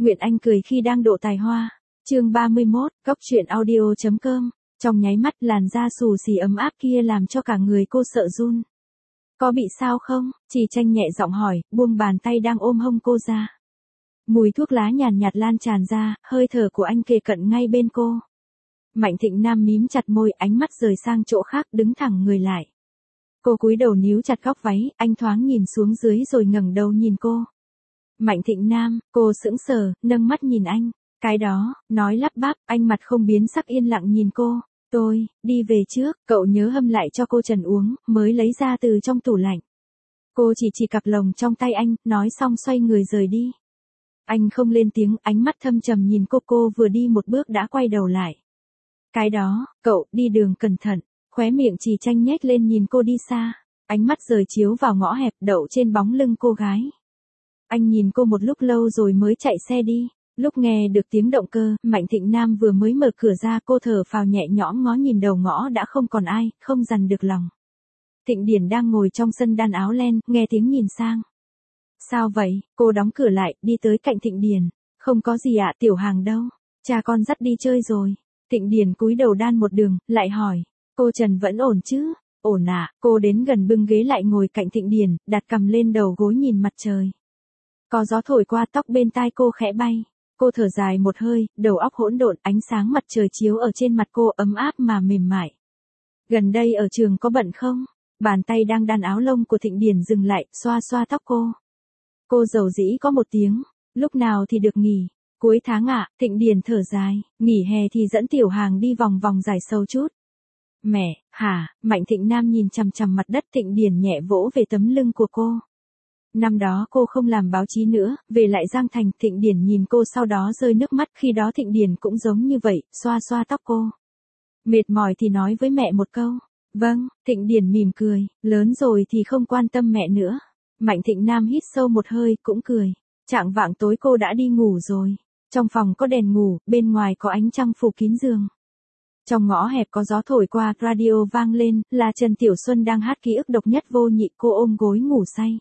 Nguyện Anh cười khi đang độ tài hoa. Chương 31, Góc truyện audio.com. Trong nháy mắt làn da xù xì ấm áp kia làm cho cả người cô sợ run. Có bị sao không? Trì Tranh nhẹ giọng hỏi, buông bàn tay đang ôm hông cô ra. Mùi thuốc lá nhàn nhạt lan tràn ra, hơi thở của anh kề cận ngay bên cô. Mạnh Thịnh Nam mím chặt môi, ánh mắt rời sang chỗ khác, đứng thẳng người lại. Cô cúi đầu níu chặt góc váy, anh thoáng nhìn xuống dưới rồi ngẩng đầu nhìn cô. Mạnh Thịnh Nam, cô sững sờ, nâng mắt nhìn anh. Cái đó, nói lắp bắp, anh mặt không biến sắc yên lặng nhìn cô. Tôi, đi về trước, cậu nhớ hâm lại cho cô Trần uống, mới lấy ra từ trong tủ lạnh. Cô chỉ cặp lồng trong tay anh, nói xong xoay người rời đi. Anh không lên tiếng, ánh mắt thâm trầm nhìn cô vừa đi một bước đã quay đầu lại. Cái đó, cậu, đi đường cẩn thận, khóe miệng Trì Tranh nhếch lên nhìn cô đi xa. Ánh mắt rời chiếu vào ngõ hẹp đậu trên bóng lưng cô gái. Anh nhìn cô một lúc lâu rồi mới chạy xe đi. Lúc nghe được tiếng động cơ, Mạnh Thịnh Nam vừa mới mở cửa ra, cô thở phào nhẹ nhõm ngó nhìn đầu ngõ đã không còn ai, không dằn được lòng. Thịnh Điển đang ngồi trong sân đan áo len, nghe tiếng nhìn sang. Sao vậy? Cô đóng cửa lại, đi tới cạnh Thịnh Điển. Không có gì ạ, Tiểu Hàng đâu? Cha con dắt đi chơi rồi. Thịnh Điển cúi đầu đan một đường, lại hỏi. Cô Trần vẫn ổn chứ? Ổn ạ. Cô đến gần bưng ghế lại ngồi cạnh Thịnh Điển, đặt cằm lên đầu gối nhìn mặt trời. Có gió thổi qua tóc bên tai cô khẽ bay. Cô thở dài một hơi, đầu óc hỗn độn, ánh sáng mặt trời chiếu ở trên mặt cô ấm áp mà mềm mại. Gần đây ở trường có bận không? Bàn tay đang đan áo lông của Thịnh Điển dừng lại, xoa xoa tóc cô. Cô dầu dĩ có một tiếng, lúc nào thì được nghỉ? Cuối tháng ạ, Thịnh Điển thở dài, nghỉ hè thì dẫn Tiểu Hàng đi vòng vòng giải sâu chút. Mẹ, hả? Mạnh Thịnh Nam nhìn chằm chằm mặt đất, Thịnh Điển nhẹ vỗ về tấm lưng của cô. Năm đó cô không làm báo chí nữa, về lại Giang Thành, Thịnh Điển nhìn cô sau đó rơi nước mắt, khi đó Thịnh Điển cũng giống như vậy, xoa xoa tóc cô. Mệt mỏi thì nói với mẹ một câu. Vâng, Thịnh Điển mỉm cười, lớn rồi thì không quan tâm mẹ nữa. Mạnh Thịnh Nam hít sâu một hơi, cũng cười. Chạng vạng tối cô đã đi ngủ rồi. Trong phòng có đèn ngủ, bên ngoài có ánh trăng phủ kín giường. Trong ngõ hẹp có gió thổi qua, radio vang lên, là Trần Tiểu Xuân đang hát ký ức độc nhất vô nhị, cô ôm gối ngủ say.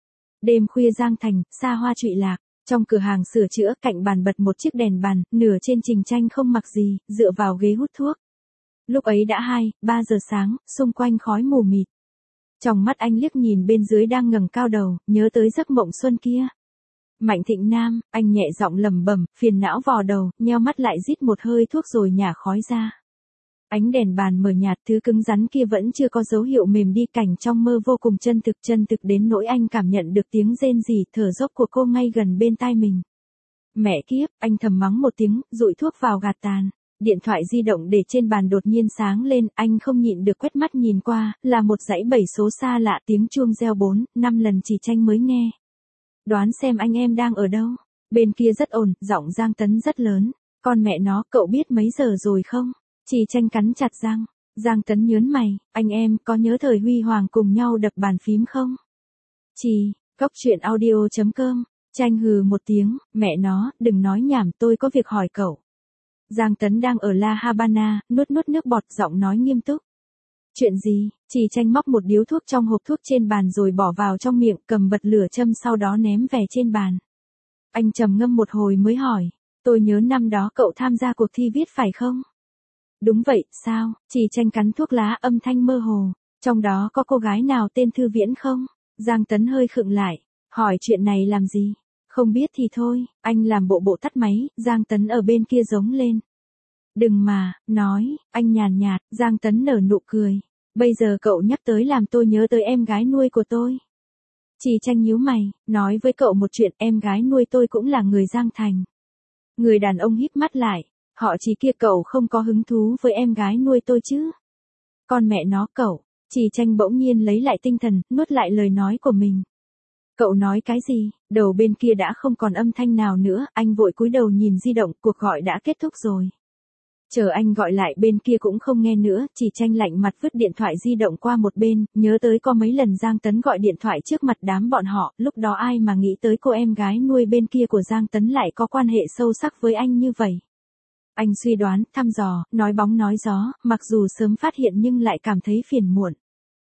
Đêm khuya Giang Thành, xa hoa trụy lạc, trong cửa hàng sửa chữa cạnh bàn bật một chiếc đèn bàn, nửa trên Trình Tranh không mặc gì, dựa vào ghế hút thuốc. Lúc ấy đã 2-3 giờ sáng, xung quanh khói mù mịt. Trong mắt anh liếc nhìn bên dưới đang ngẩng cao đầu, nhớ tới giấc mộng xuân kia. Mạnh Thịnh Nam, anh nhẹ giọng lẩm bẩm, phiền não vò đầu, nheo mắt lại rít một hơi thuốc rồi nhả khói ra. Ánh đèn bàn mờ nhạt, thứ cứng rắn kia vẫn chưa có dấu hiệu mềm đi, cảnh trong mơ vô cùng chân thực đến nỗi anh cảm nhận được tiếng rên rỉ, thở dốc của cô ngay gần bên tai mình. Mẹ kiếp, anh thầm mắng một tiếng, dụi thuốc vào gạt tàn. Điện thoại di động để trên bàn đột nhiên sáng lên, anh không nhịn được quét mắt nhìn qua, là một dãy 7 số xa lạ, tiếng chuông reo 4-5 lần Trì Tranh mới nghe. Đoán xem anh em đang ở đâu? Bên kia rất ồn, giọng Giang Tấn rất lớn. Con mẹ nó, cậu biết mấy giờ rồi không? Trì Tranh cắn chặt răng. Giang Tấn nhớn mày, anh em có nhớ thời huy hoàng cùng nhau đập bàn phím không? Góc truyện audio.com. Tranh hừ một tiếng, mẹ nó, đừng nói nhảm, tôi có việc hỏi cậu. Giang Tấn đang ở La Habana, nuốt nước bọt, giọng nói nghiêm túc. Chuyện gì? Trì Tranh móc một điếu thuốc trong hộp thuốc trên bàn rồi bỏ vào trong miệng, cầm bật lửa châm sau đó ném về trên bàn. Anh trầm ngâm một hồi mới hỏi, tôi nhớ năm đó cậu tham gia cuộc thi viết phải không? Đúng vậy, sao? Trì Tranh cắn thuốc lá, âm thanh mơ hồ. Trong đó có cô gái nào tên Thư Viễn không? Giang Tấn hơi khựng lại, hỏi chuyện này làm gì? Không biết thì thôi, anh làm bộ tắt máy, Giang Tấn ở bên kia giống lên. Đừng mà, nói, anh nhàn nhạt, Giang Tấn nở nụ cười. Bây giờ cậu nhắc tới làm tôi nhớ tới em gái nuôi của tôi. Trì Tranh nhíu mày, nói với cậu một chuyện, em gái nuôi tôi cũng là người Giang Thành. Người đàn ông híp mắt lại, họ Trì kia, cậu không có hứng thú với em gái nuôi tôi chứ? Con mẹ nó cậu, Trì Tranh bỗng nhiên lấy lại tinh thần, nuốt lại lời nói của mình. Cậu nói cái gì? Đầu bên kia đã không còn âm thanh nào nữa, anh vội cúi đầu nhìn di động, cuộc gọi đã kết thúc rồi. Chờ anh gọi lại bên kia cũng không nghe nữa, Trì Tranh lạnh mặt vứt điện thoại di động qua một bên, nhớ tới có mấy lần Giang Tấn gọi điện thoại trước mặt đám bọn họ, lúc đó ai mà nghĩ tới cô em gái nuôi bên kia của Giang Tấn lại có quan hệ sâu sắc với anh như vậy. Anh suy đoán, thăm dò, nói bóng nói gió, mặc dù sớm phát hiện nhưng lại cảm thấy phiền muộn.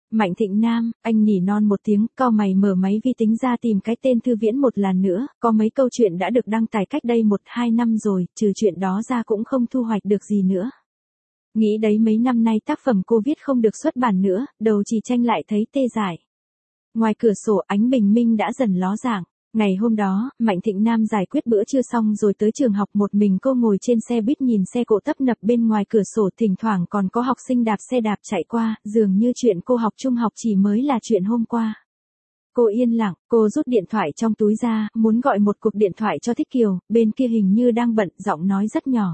Mạnh Thịnh Nam, anh nỉ non một tiếng, cau mày mở máy vi tính ra tìm cái tên thư viễn một lần nữa, có mấy câu chuyện đã được đăng tải cách đây 1-2 năm rồi, trừ chuyện đó ra cũng không thu hoạch được gì nữa. Nghĩ đấy mấy năm nay tác phẩm cô viết không được xuất bản nữa, đầu Trì Tranh lại thấy tê dại. Ngoài cửa sổ ánh bình minh đã dần ló dạng. Ngày hôm đó, Mạnh Thịnh Nam giải quyết bữa trưa xong rồi tới trường học một mình cô ngồi trên xe buýt nhìn xe cộ tấp nập bên ngoài cửa sổ, thỉnh thoảng còn có học sinh đạp xe đạp chạy qua, dường như chuyện cô học trung học chỉ mới là chuyện hôm qua. Cô yên lặng, cô rút điện thoại trong túi ra, muốn gọi một cuộc điện thoại cho Thích Kiều, bên kia hình như đang bận, giọng nói rất nhỏ.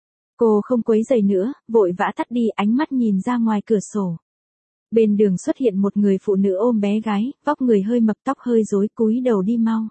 Cô không quấy rầy nữa, vội vã tắt đi, ánh mắt nhìn ra ngoài cửa sổ. Bên đường xuất hiện một người phụ nữ ôm bé gái, vóc người hơi mập, tóc hơi rối, cúi đầu đi mau.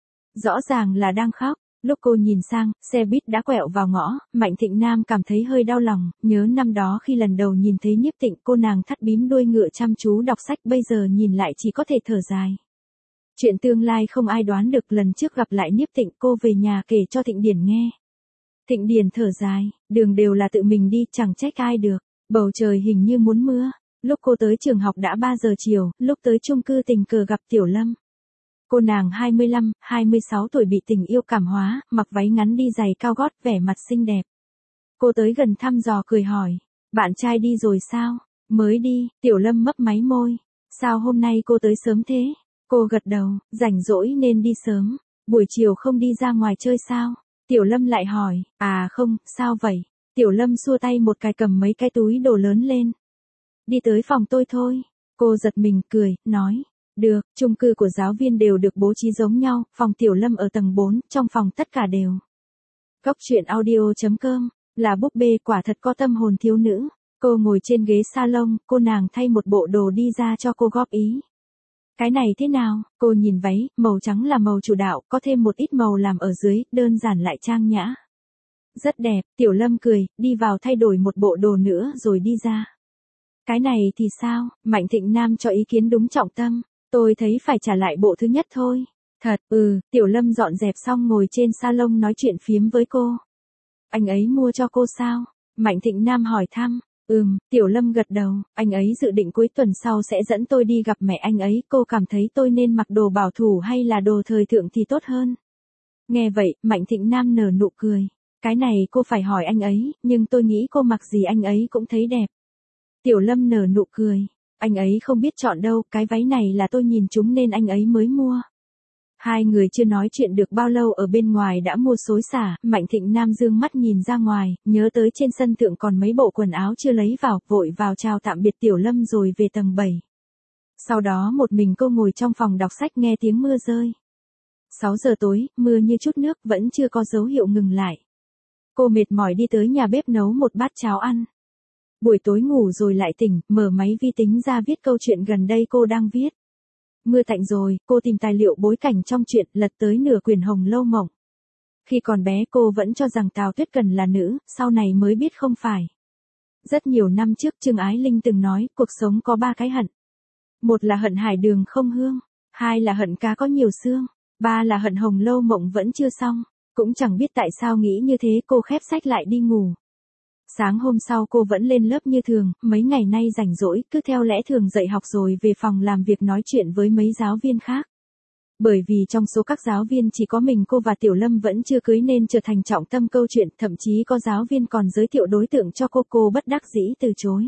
Rõ ràng là đang khóc. Lúc cô nhìn sang, xe buýt đã quẹo vào ngõ, Mạnh Thịnh Nam cảm thấy hơi đau lòng, nhớ năm đó khi lần đầu nhìn thấy Nhiếp Tịnh, cô nàng thắt bím đuôi ngựa chăm chú đọc sách, bây giờ nhìn lại chỉ có thể thở dài. Chuyện tương lai không ai đoán được, lần trước gặp lại Nhiếp Tịnh cô về nhà kể cho Thịnh Điển nghe. Thịnh Điển thở dài, đường đều là tự mình đi, chẳng trách ai được, bầu trời hình như muốn mưa. Lúc cô tới trường học đã 3 giờ chiều, lúc tới chung cư tình cờ gặp Tiểu Lâm. Cô nàng 25, 26 tuổi bị tình yêu cảm hóa, mặc váy ngắn đi giày cao gót, vẻ mặt xinh đẹp. Cô tới gần thăm dò cười hỏi, bạn trai đi rồi sao? Mới đi, Tiểu Lâm mấp máy môi. Sao hôm nay cô tới sớm thế? Cô gật đầu, rảnh rỗi nên đi sớm. Buổi chiều không đi ra ngoài chơi sao? Tiểu Lâm lại hỏi, à không, sao vậy? Tiểu Lâm xua tay một cái cầm mấy cái túi đồ lớn lên. Đi tới phòng tôi thôi. Cô giật mình cười, nói. Được, chung cư của giáo viên đều được bố trí giống nhau, phòng Tiểu Lâm ở tầng 4, trong phòng tất cả đều. Góc truyện audio.com, là búp bê quả thật có tâm hồn thiếu nữ. Cô ngồi trên ghế salon, cô nàng thay một bộ đồ đi ra cho cô góp ý. Cái này thế nào? Cô nhìn váy, màu trắng là màu chủ đạo, có thêm một ít màu làm ở dưới, đơn giản lại trang nhã. Rất đẹp, Tiểu Lâm cười, đi vào thay đổi một bộ đồ nữa rồi đi ra. Cái này thì sao? Mạnh Thịnh Nam cho ý kiến đúng trọng tâm. Tôi thấy phải trả lại bộ thứ nhất thôi. Thật, Tiểu Lâm dọn dẹp xong ngồi trên salon nói chuyện phiếm với cô. Anh ấy mua cho cô sao? Mạnh Thịnh Nam hỏi thăm. Tiểu Lâm gật đầu, anh ấy dự định cuối tuần sau sẽ dẫn tôi đi gặp mẹ anh ấy, cô cảm thấy tôi nên mặc đồ bảo thủ hay là đồ thời thượng thì tốt hơn. Nghe vậy, Mạnh Thịnh Nam nở nụ cười. Cái này cô phải hỏi anh ấy, nhưng tôi nghĩ cô mặc gì anh ấy cũng thấy đẹp. Tiểu Lâm nở nụ cười. Anh ấy không biết chọn đâu, cái váy này là tôi nhìn chúng nên anh ấy mới mua. Hai người chưa nói chuyện được bao lâu ở bên ngoài đã mua xối xả, Mạnh Thịnh Nam dương mắt nhìn ra ngoài, nhớ tới trên sân thượng còn mấy bộ quần áo chưa lấy vào, vội vào chào tạm biệt Tiểu Lâm rồi về tầng 7. Sau đó một mình cô ngồi trong phòng đọc sách nghe tiếng mưa rơi. 6 giờ tối, mưa như chút nước vẫn chưa có dấu hiệu ngừng lại. Cô mệt mỏi đi tới nhà bếp nấu một bát cháo ăn. Buổi tối ngủ rồi lại tỉnh, mở máy vi tính ra viết câu chuyện gần đây cô đang viết. Mưa tạnh rồi, cô tìm tài liệu bối cảnh trong truyện, lật tới nửa quyển Hồng Lâu Mộng. Khi còn bé cô vẫn cho rằng Tào Tuyết Cần là nữ, sau này mới biết không phải. Rất nhiều năm trước Trương Ái Linh từng nói, cuộc sống có 3 cái hận. Một là hận hải đường không hương, 2 là hận cá có nhiều xương, 3 là hận Hồng Lâu Mộng vẫn chưa xong. Cũng chẳng biết tại sao nghĩ như thế, cô khép sách lại đi ngủ. Sáng hôm sau cô vẫn lên lớp như thường, mấy ngày nay rảnh rỗi, cứ theo lẽ thường dạy học rồi về phòng làm việc nói chuyện với mấy giáo viên khác. Bởi vì trong số các giáo viên chỉ có mình cô và Tiểu Lâm vẫn chưa cưới nên trở thành trọng tâm câu chuyện, thậm chí có giáo viên còn giới thiệu đối tượng cho cô bất đắc dĩ từ chối.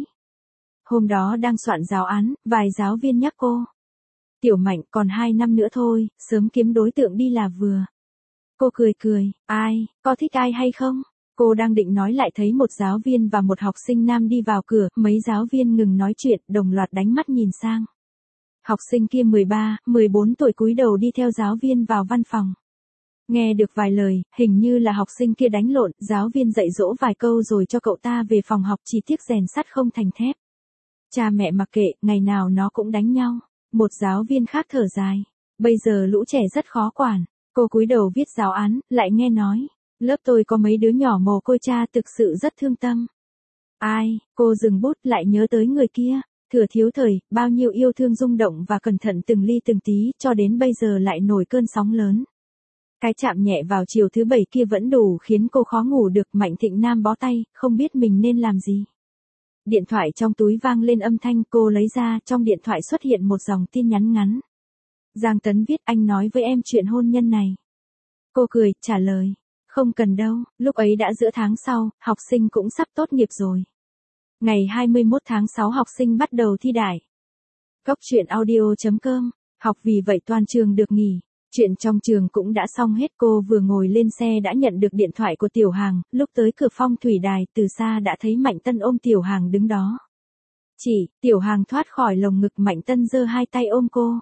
Hôm đó đang soạn giáo án, vài giáo viên nhắc cô. Tiểu Mạnh, còn 2 năm nữa thôi, sớm kiếm đối tượng đi là vừa. Cô cười, ai, có thích ai hay không? Cô đang định nói lại thấy một giáo viên và một học sinh nam đi vào cửa, mấy giáo viên ngừng nói chuyện, đồng loạt đánh mắt nhìn sang. Học sinh kia 13, 14 tuổi cúi đầu đi theo giáo viên vào văn phòng. Nghe được vài lời, hình như là học sinh kia đánh lộn, giáo viên dạy dỗ vài câu rồi cho cậu ta về phòng học, chỉ tiếc rèn sắt không thành thép. Cha mẹ mặc kệ, ngày nào nó cũng đánh nhau. Một giáo viên khác thở dài. Bây giờ lũ trẻ rất khó quản. Cô cúi đầu viết giáo án, lại nghe nói. Lớp tôi có mấy đứa nhỏ mồ côi, cha thực sự rất thương tâm. Ai, cô dừng bút lại nhớ tới người kia. Thừa thiếu thời, bao nhiêu yêu thương rung động và cẩn thận từng ly từng tí, cho đến bây giờ lại nổi cơn sóng lớn. Cái chạm nhẹ vào chiều thứ 7 kia vẫn đủ khiến cô khó ngủ được. Mạnh Thịnh Nam bó tay, không biết mình nên làm gì. Điện thoại trong túi vang lên âm thanh, cô lấy ra, trong điện thoại xuất hiện một dòng tin nhắn ngắn. Giang Tấn viết, anh nói với em chuyện hôn nhân này. Cô cười, trả lời. Không cần đâu, lúc ấy đã giữa tháng sau, học sinh cũng sắp tốt nghiệp rồi. Ngày 21 tháng 6 học sinh bắt đầu thi đại. Cốc truyện audio.com, học vì vậy toàn trường được nghỉ. Chuyện trong trường cũng đã xong hết, cô vừa ngồi lên xe đã nhận được điện thoại của Tiểu Hàng, lúc tới cửa Phong Thủy Đài, từ xa đã thấy Mạnh Tân ôm Tiểu Hàng đứng đó. Chị, Tiểu Hàng thoát khỏi lồng ngực Mạnh Tân giơ hai tay ôm cô.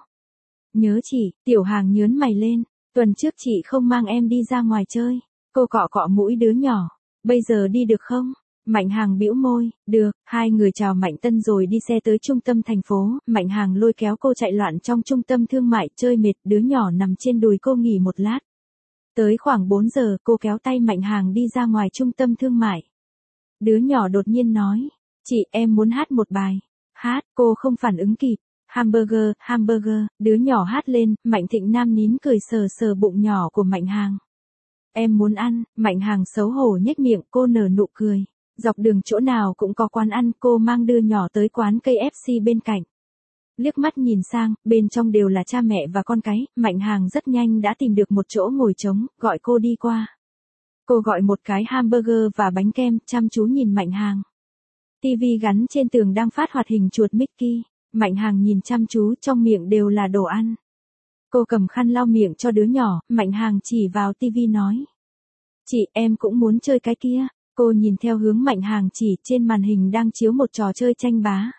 Nhớ chị, Tiểu Hàng nhớn mày lên, tuần trước chị không mang em đi ra ngoài chơi. Cô cọ cọ mũi đứa nhỏ, bây giờ đi được không? Mạnh Hàng bĩu môi, được, hai người chào Mạnh Tân rồi đi xe tới trung tâm thành phố, Mạnh Hàng lôi kéo cô chạy loạn trong trung tâm thương mại chơi mệt, đứa nhỏ nằm trên đùi cô nghỉ một lát. Tới khoảng 4 giờ, cô kéo tay Mạnh Hàng đi ra ngoài trung tâm thương mại. Đứa nhỏ đột nhiên nói, chị em muốn hát một bài. Hát, cô không phản ứng kịp. Hamburger, hamburger, đứa nhỏ hát lên, Mạnh Thịnh Nam nín cười sờ sờ bụng nhỏ của Mạnh Hàng. Em muốn ăn, Mạnh Hàng xấu hổ nhếch miệng, cô nở nụ cười. Dọc đường chỗ nào cũng có quán ăn, cô mang đứa nhỏ tới quán KFC bên cạnh. Liếc mắt nhìn sang, bên trong đều là cha mẹ và con cái, Mạnh Hàng rất nhanh đã tìm được một chỗ ngồi trống, gọi cô đi qua. Cô gọi một cái hamburger và bánh kem, chăm chú nhìn Mạnh Hàng. TV gắn trên tường đang phát hoạt hình chuột Mickey, Mạnh Hàng nhìn chăm chú, trong miệng đều là đồ ăn. Cô cầm khăn lau miệng cho đứa nhỏ, Mạnh Hàng chỉ vào TV nói. Chị, em cũng muốn chơi cái kia. Cô nhìn theo hướng Mạnh Hàng chỉ, trên màn hình đang chiếu một trò chơi tranh bá.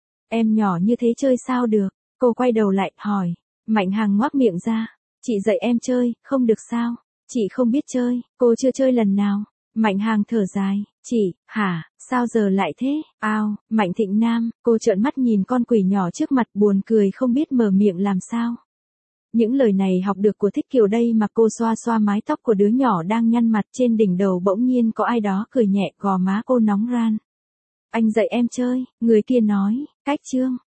Em nhỏ như thế chơi sao được? Cô quay đầu lại, hỏi. Mạnh Hàng ngoác miệng ra. Chị dạy em chơi, không được sao? Chị không biết chơi, cô chưa chơi lần nào. Mạnh Hàng thở dài. Chị, hả, sao giờ lại thế? Ao, Mạnh Thịnh Nam, cô trợn mắt nhìn con quỷ nhỏ trước mặt buồn cười không biết mở miệng làm sao. Những lời này học được của Thích Kiều đây mà. Cô xoa xoa mái tóc của đứa nhỏ đang nhăn mặt, trên đỉnh đầu bỗng nhiên có ai đó cười nhẹ, gò má cô nóng ran. Anh dạy em chơi, người kia nói, cách chương.